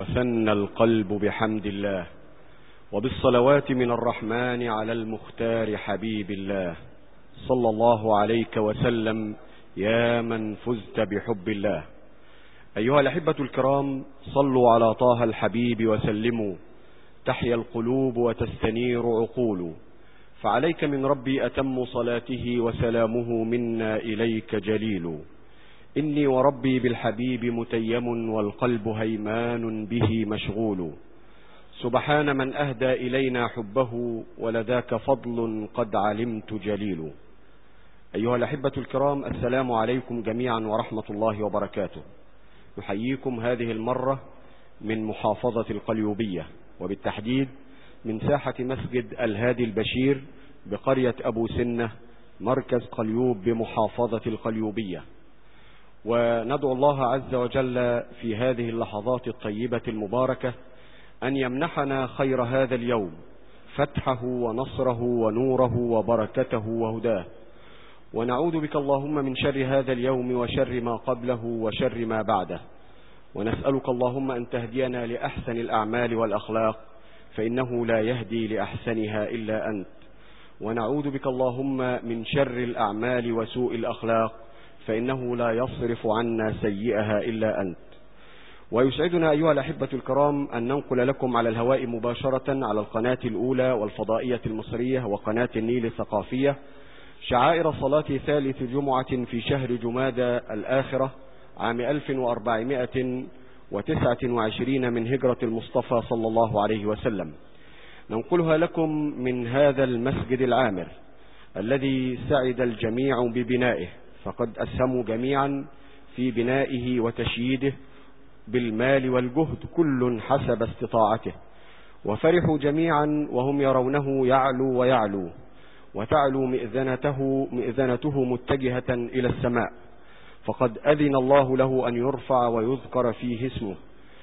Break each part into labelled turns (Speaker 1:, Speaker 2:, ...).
Speaker 1: وثنى القلب بحمد الله، وبالصلوات من الرحمن على المختار حبيب الله، صلى الله عليك وسلم يا من فزت بحب الله. أيها الأحبة الكرام، صلوا على طه الحبيب وسلموا، تحيا القلوب وتستنير عقول، فعليك من ربي أتم صلاته وسلامه منا إليك جليل. إني وربي بالحبيب متيم، والقلب هيمان به مشغول، سبحان من أهدى إلينا حبه، ولذاك فضل قد علمت جليل. أيها الأحبة الكرام، السلام عليكم جميعا ورحمة الله وبركاته. نحييكم هذه المرة من محافظة القليوبية، وبالتحديد من ساحة مسجد الهادي البشير بقرية أبو سنة، مركز قليوب بمحافظة القليوبية. وندعو الله عز وجل في هذه اللحظات الطيبة المباركة أن يمنحنا خير هذا اليوم، فتحه ونصره ونوره وبركته وهداه، ونعوذ بك اللهم من شر هذا اليوم وشر ما قبله وشر ما بعده، ونسألك اللهم أن تهدينا لأحسن الأعمال والأخلاق، فإنه لا يهدي لأحسنها إلا أنت، ونعوذ بك اللهم من شر الأعمال وسوء الأخلاق، فإنه لا يصرف عنا سيئها إلا أنت. ويسعدنا أيها الأحبة الكرام أن ننقل لكم على الهواء مباشرة على القناة الأولى والفضائية المصرية وقناة النيل الثقافية شعائر صلاة ثالث جمعة في شهر جمادى الآخرة عام 1429 من هجرة المصطفى صلى الله عليه وسلم. ننقلها لكم من هذا المسجد العامر الذي سعد الجميع ببنائه، فقد أسهموا جميعا في بنائه وتشييده بالمال والجهد، كل حسب استطاعته، وفرحوا جميعا وهم يرونه يعلو ويعلو، وتعلو مئذنته متجهة إلى السماء، فقد أذن الله له أن يرفع ويذكر فيه اسمه،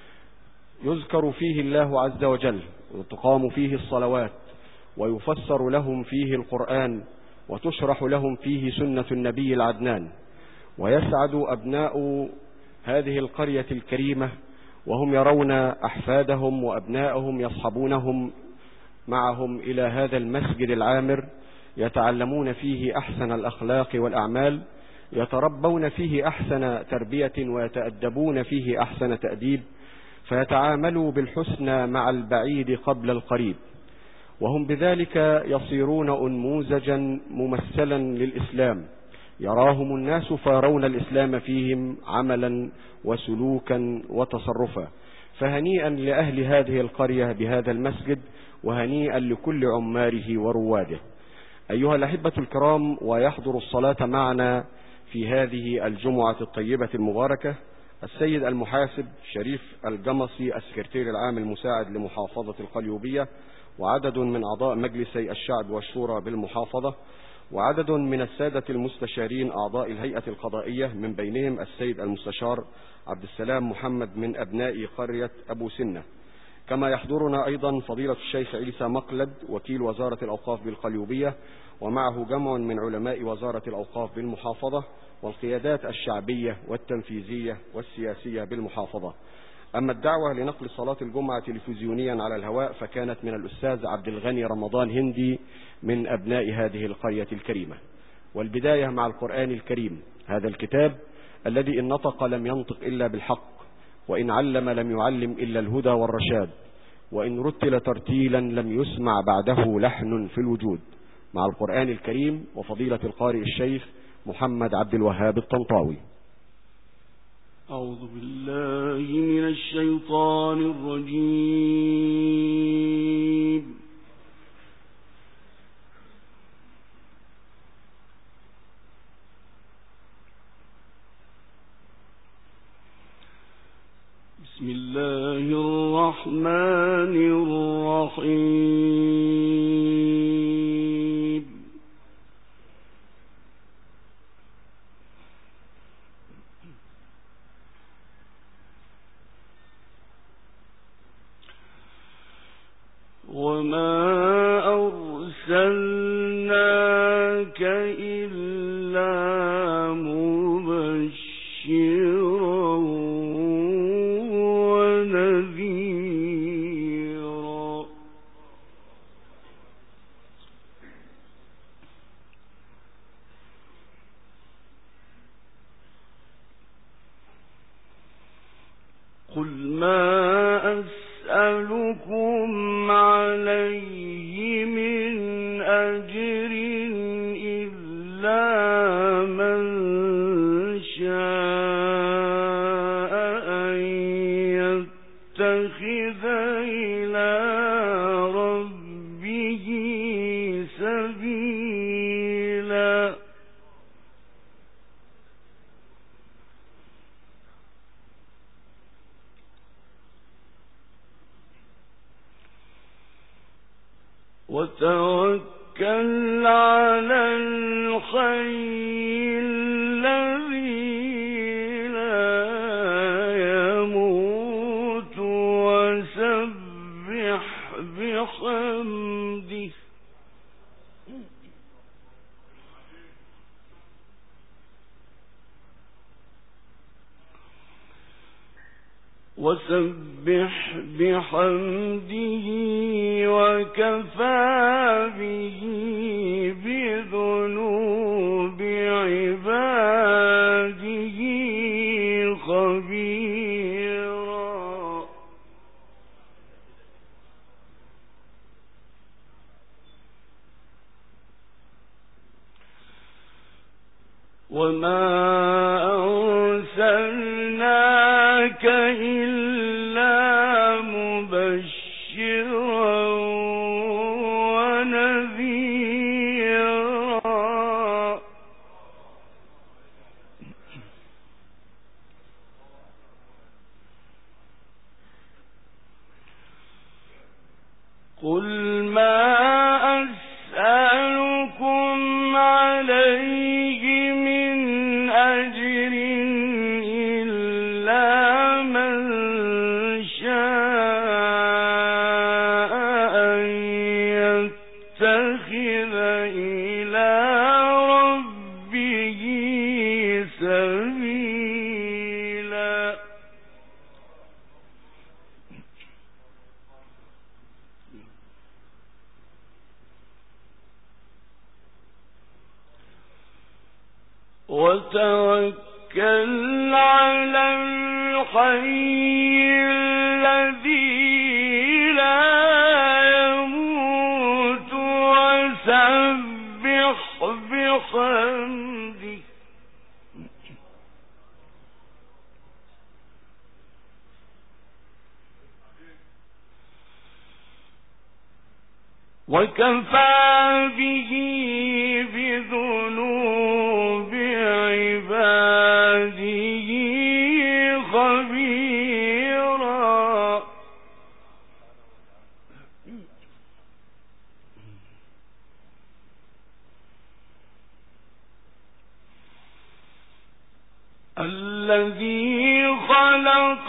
Speaker 1: يذكر فيه الله عز وجل، وتقام فيه الصلوات، ويفسر لهم فيه القرآن، وتشرح لهم فيه سنة النبي العدنان، ويسعد أبناء هذه القرية الكريمة وهم يرون أحفادهم وأبنائهم يصحبونهم معهم إلى هذا المسجد العامر، يتعلمون فيه أحسن الأخلاق والأعمال، يتربون فيه أحسن تربية، ويتأدبون فيه أحسن تأديب، فيتعاملوا بالحسنى مع البعيد قبل القريب، وهم بذلك يصيرون أنموذجا ممثلا للإسلام، يراهم الناس فيرون الإسلام فيهم عملا وسلوكا وتصرفا. فهنيئا لأهل هذه القرية بهذا المسجد، وهنيئا لكل عماره ورواده. أيها الأحبة الكرام، ويحضر الصلاة معنا في هذه الجمعة الطيبة المباركة السيد المحاسب شريف الجمصي، السكرتير العام المساعد لمحافظة القليوبية، وعدد من أعضاء مجلسي الشعب والشورى بالمحافظة، وعدد من السادة المستشارين أعضاء الهيئة القضائية، من بينهم السيد المستشار عبد السلام محمد من أبناء قرية أبو سنة. كما يحضرنا أيضا فضيلة الشيخ عيسى مقلد وكيل وزارة الأوقاف بالقليوبية، ومعه جمع من علماء وزارة الأوقاف بالمحافظة، والقيادات الشعبية والتنفيذية والسياسية بالمحافظة. أما الدعوة لنقل صلاة الجمعة تلفزيونيا على الهواء فكانت من الأستاذ عبد الغني رمضان هندي من أبناء هذه القرية الكريمة. والبداية مع القرآن الكريم، هذا الكتاب الذي إن نطق لم ينطق إلا بالحق، وإن علم لم يعلم إلا الهدى والرشاد، وإن رتل ترتيلا لم يسمع بعده لحن في الوجود. مع القرآن الكريم وفضيلة القارئ الشيخ محمد عبد الوهاب الطنطاوي.
Speaker 2: أعوذ بالله من الشيطان الرجيم. بسم الله الرحمن الرحيم. وما أرسلناك إلا مبشرا ونذيرا من شاء أن يتخذ إلى ربه سبيلا وتوكل على الحي الذي لا يموت وسبح بحمده وكفى به بذنوب عباده خبيرا وما أرسلناك إلا مبشرا ونذيرا قل ما أسألكم عليه من أجر إلا من شاء أن يتخذ إلى ربه سبيلا وتوكل على الحي الذي لا يموت وسبح بحمده وكفى به بذنوب عباده خبيرا الذي خلق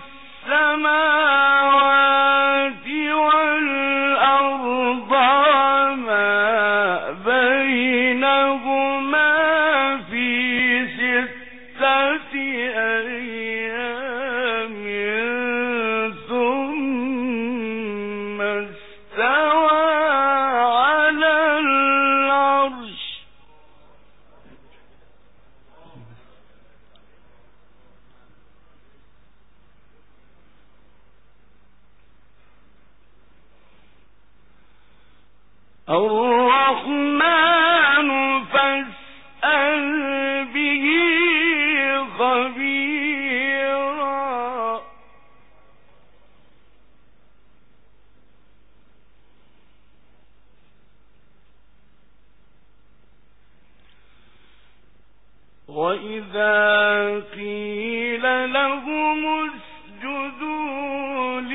Speaker 2: السماوات والأرض وما بينهما في 6 أيام ثم استوى على العرش الرحمن فاسأل به خبيرا وإذا قيل لهم اسجدوا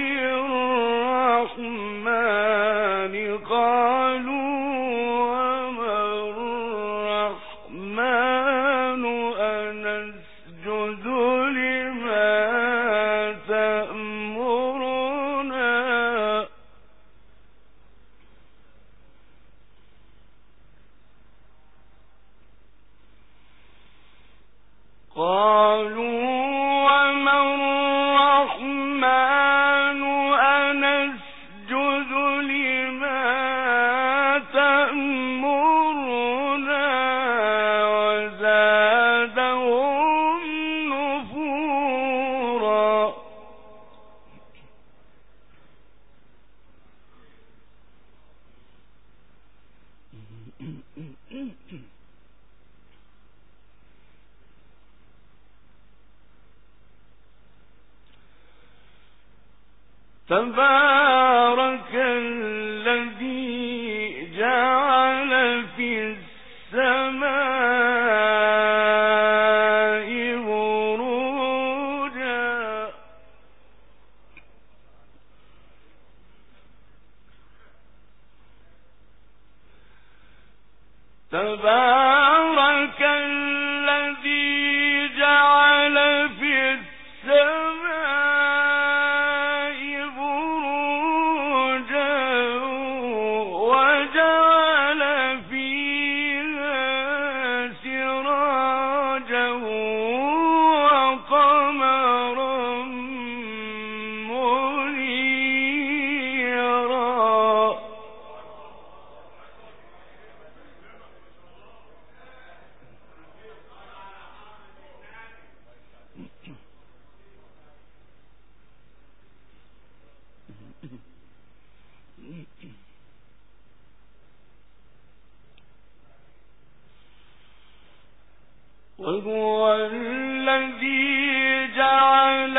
Speaker 2: للرحمن قالوا وما الرحمن أنسجد لما تأمرنا قالوا وما الرحمن أنسجد لما تأمرنا وزادهم نفورا تبارك الذي جعل في السماء بروجا تبارك الذي جعل في السماء بروجا وجعل فيها سراجا وقمرا منيرا وهو الذي جعل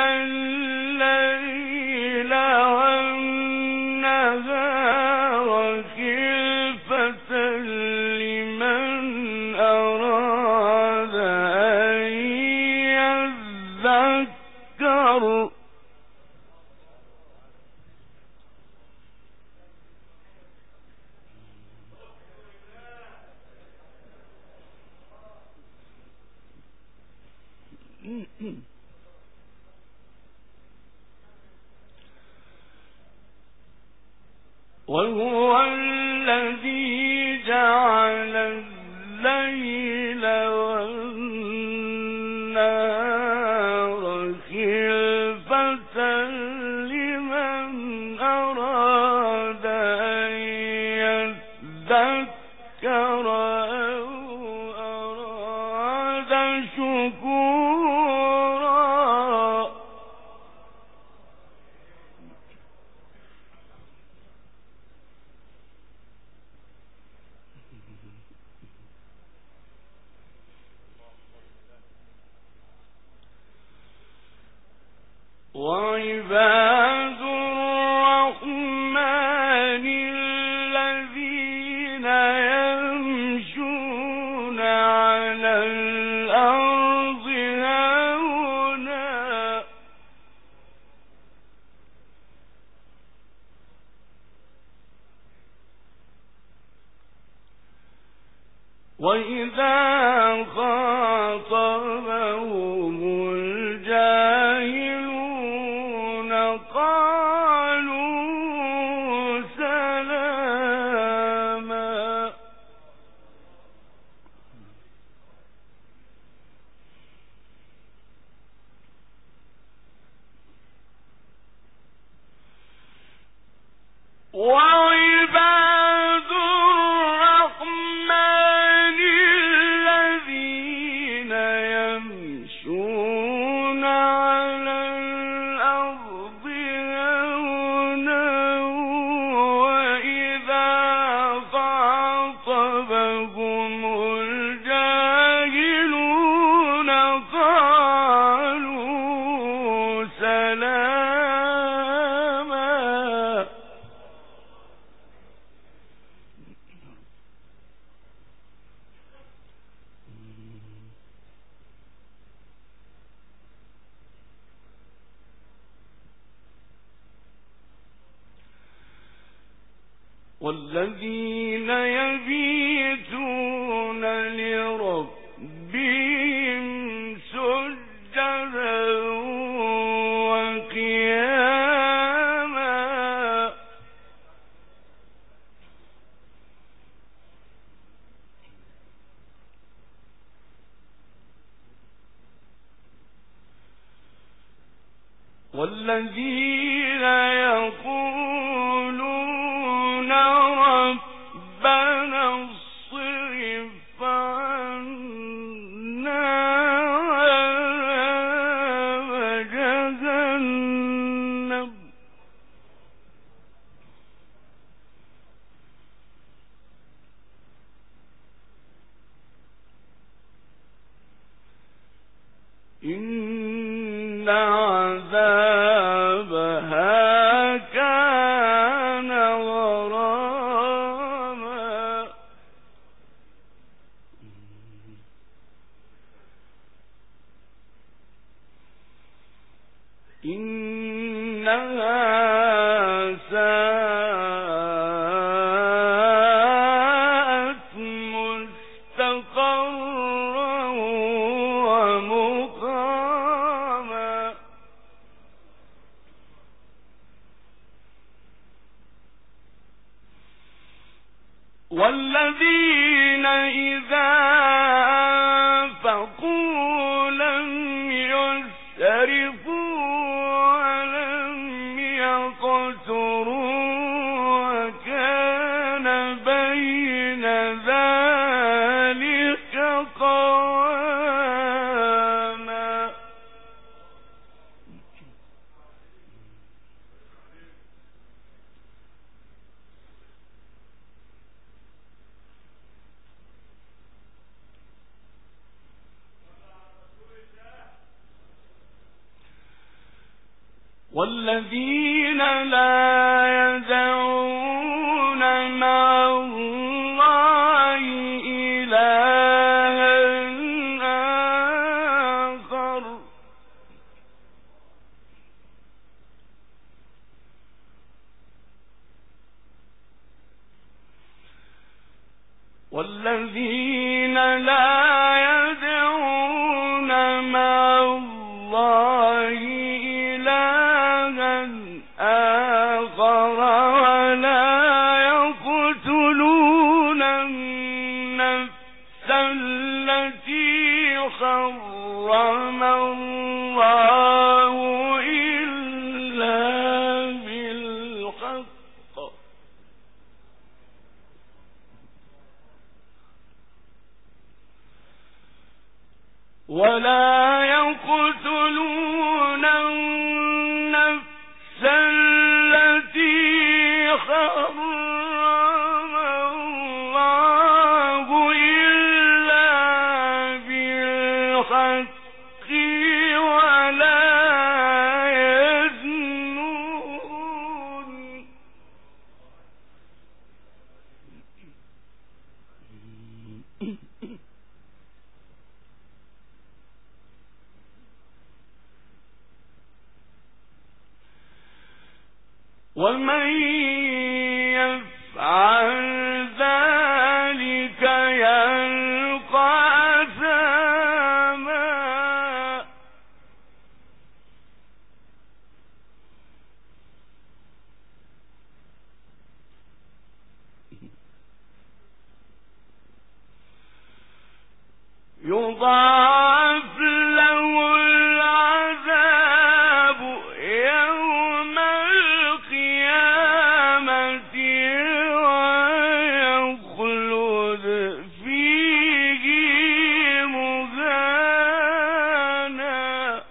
Speaker 2: الليل والنهار خلفة لمن أراد أن يذكر وهو الذي جعل الليل والنهار خلفة لمن أراد أن يذكر أو أراد شكورا وعباد الرحمن الذين يمشون على الأرض هونا وإذا خاطبهم الجاهلون قالوا سلاما وعباد الرحمن الذين يمشون على الأرض هونا وإذا خاطبهم الجاهلون قالوا سلاما والذين يبيتون لربهم سجدا وقياما والذين يقولون ربنا اصرف عنا عذاب جهنم إن عذابها إنها ساءت مستقرا ومقاما والذين إذا أنفقوا لم يسرفوا ولم يقتروا وكان بين ذلك قواما والذين لا يدعون مع الله إلها آخر والذين لا يدعون مع الله إلها آخر ولا يقتلون النفس التي حرم الله إلا بالحق ولا يقتلون النفس التي حرم الله إلا بالحق ولا يزنون ومن يفعل ذلك يلقى أثاما يضاعف له العذاب يوم القيامة ويخلد فيه مهانا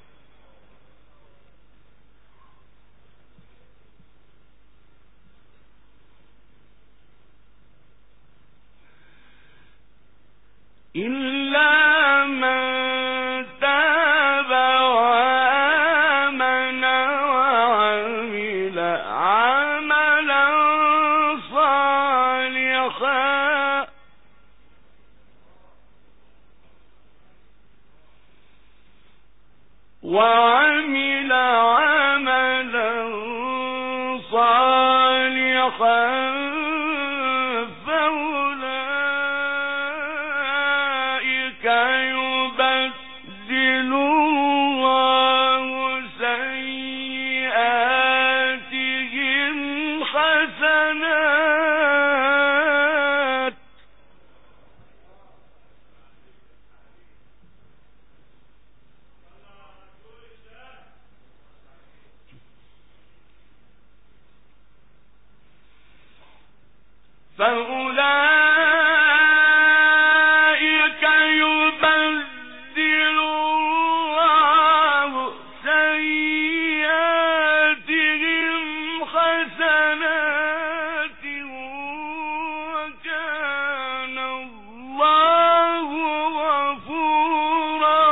Speaker 2: إلا من تاب وآمن وعمل عملا صالحا فأولئك يبدل الله سيئاتهم حسنات فأولئك يبدل الله سيئاتهم حسنات وكان الله غفورا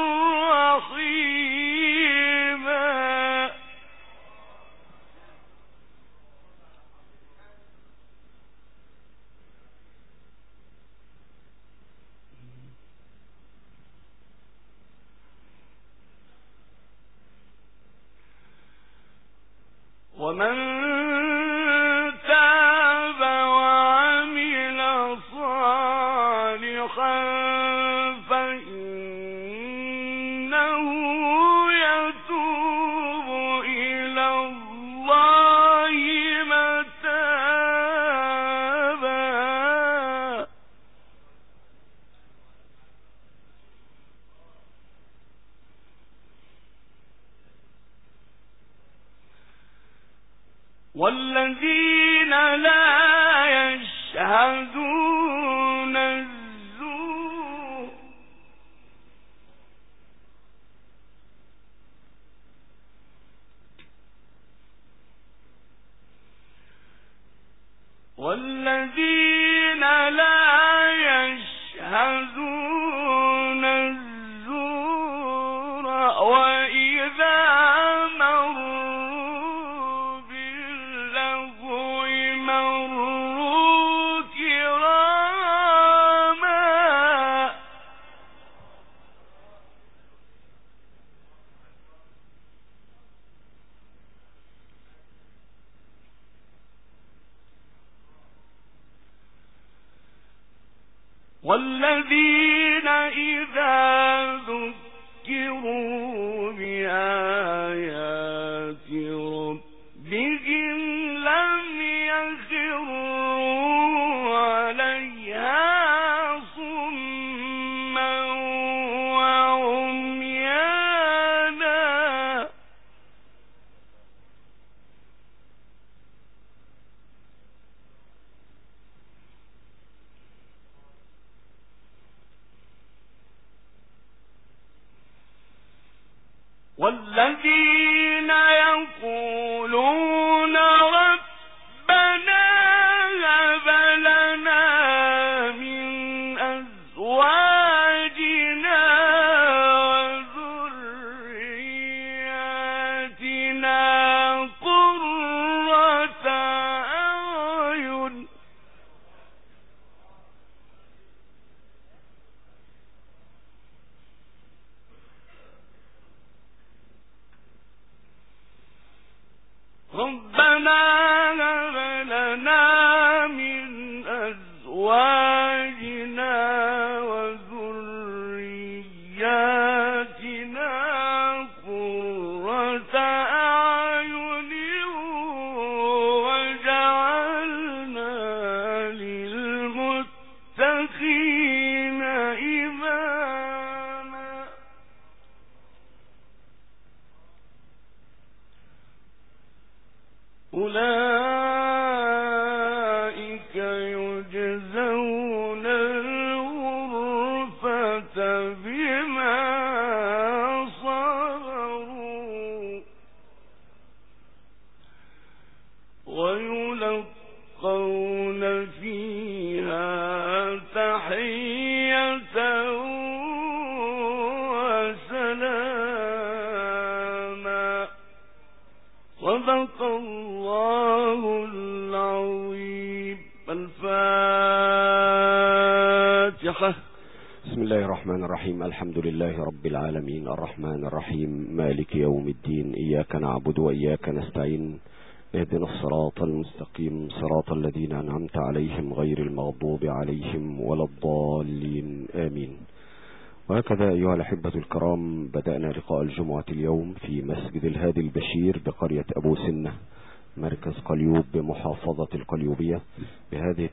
Speaker 2: رحيما ومن تاب وعمل صالحا فإنه يتوب إلى الله متابا. والذين لا يشهدون الزور والذين لا يشهدون الزور وإذا مروا باللغو مروا كراما. والذين إذا ذكروا بآيات ربهم لم يخروا عليها صما وعميانا. والذين يقولون ربنا هب لنا من أزواجنا وذرياتنا قرة أعين. ربنا هب لنا من أزواجنا وذرياتنا قرة أعين وجعلنا للمتقين إماما. أولئك يجزون الغرفة بما صبروا ويلقون فيها تحية وسلاما. صدق الله العظيم. الفاتحة.
Speaker 1: بسم الله الرحمن الرحيم. الحمد لله رب العالمين الرحمن الرحيم مالك يوم الدين. إياك نعبد وإياك نستعين. اهدنا الصراط المستقيم صراط الذين أنعمت عليهم غير المغضوب عليهم ولا الضالين آمين. وهكذا أيها الأحبة الكرام بدأنا لقاء الجمعة اليوم في مسجد الهادي البشير بقرية أبو سنة مركز قليوب بمحافظة القليوبية بهذه